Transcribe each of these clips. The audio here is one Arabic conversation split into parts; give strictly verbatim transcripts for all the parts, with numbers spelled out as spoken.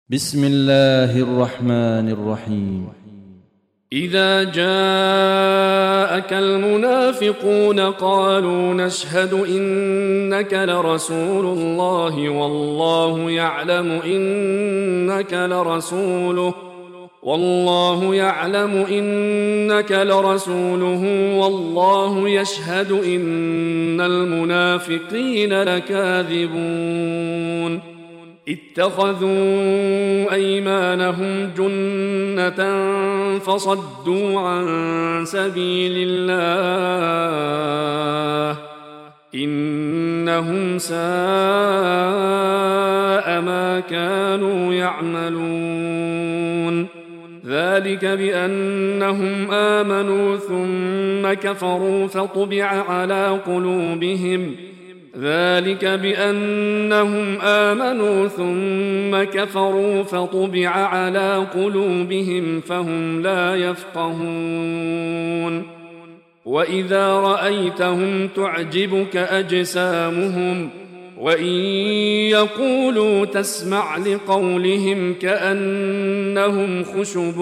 بسم الله الرحمن الرحيم. إذا جاءك المنافقون قالوا نشهد إنك لرسول الله والله يعلم إنك لرسوله والله يعلم إنك لرسوله والله يشهد إن المنافقين لكاذبون. اتخذوا أيمانهم جنة فصدوا عن سبيل الله إنهم ساء ما كانوا يعملون. ذلك بأنهم آمنوا ثم كفروا فطبع على قلوبهم ذلك بأنهم آمنوا ثم كفروا فطبع على قلوبهم فهم لا يفقهون. وإذا رأيتهم تعجبك أجسامهم وإن يقولوا تسمع لقولهم كأنهم خشب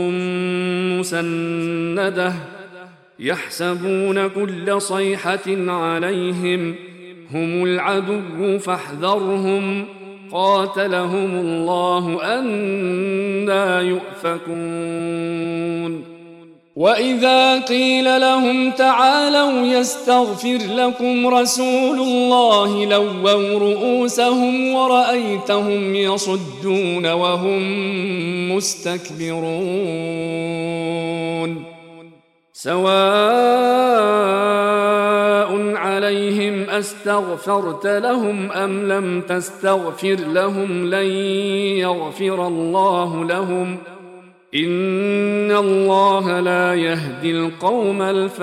مسندة يحسبون كل صيحة عليهم هم العدو فاحذرهم قاتلهم الله أنى يؤفكون. وإذا قيل لهم تعالوا يستغفر لكم رسول الله لووا رؤوسهم ورأيتهم يصدون وهم مستكبرون. سواء عليهم أستغفرت لهم أم لم تستغفر لهم لن يغفر الله لهم إن الله لا يهدي القوم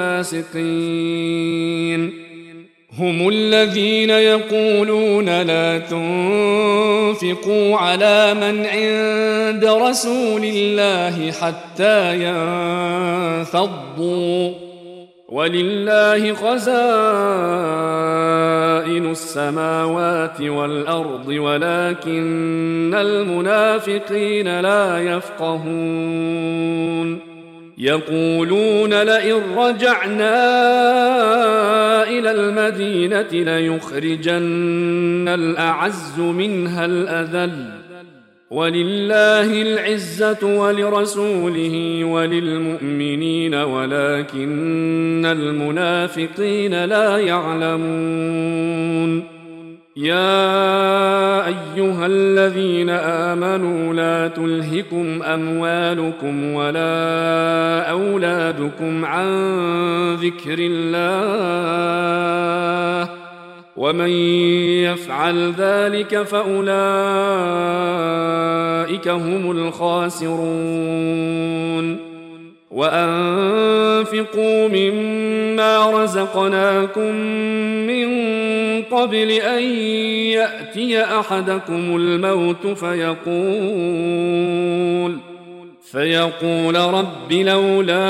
الفاسقين. هم الذين يقولون لا تنفقوا على من عند رسول الله حتى ينفضوا ولله خزائن السماوات والأرض ولكن المنافقين لا يفقهون. يقولون لئن رجعنا إلى المدينة ليخرجن الأعز منها الأذل ولله العزة ولرسوله وللمؤمنين ولكن المنافقين لا يعلمون. يا أيها الذين آمنوا لا تلهكم أموالكم ولا أولادكم عن ذكر الله ومن يفعل ذلك فأولئك هم الخاسرون. وأنفقوا مما رزقناكم من قبل أن يأتي أحدكم الموت فيقول فيقول رب لولا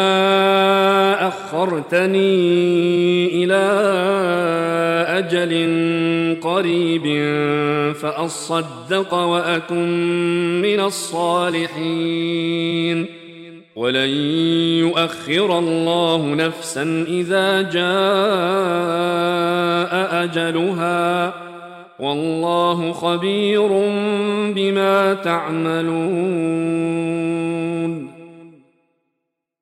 أخرتني إلى أجل قريب فأصدق وأكن من الصالحين ولن يؤخر الله نفسا إذا جاء أجلها والله خبير بما تعملون.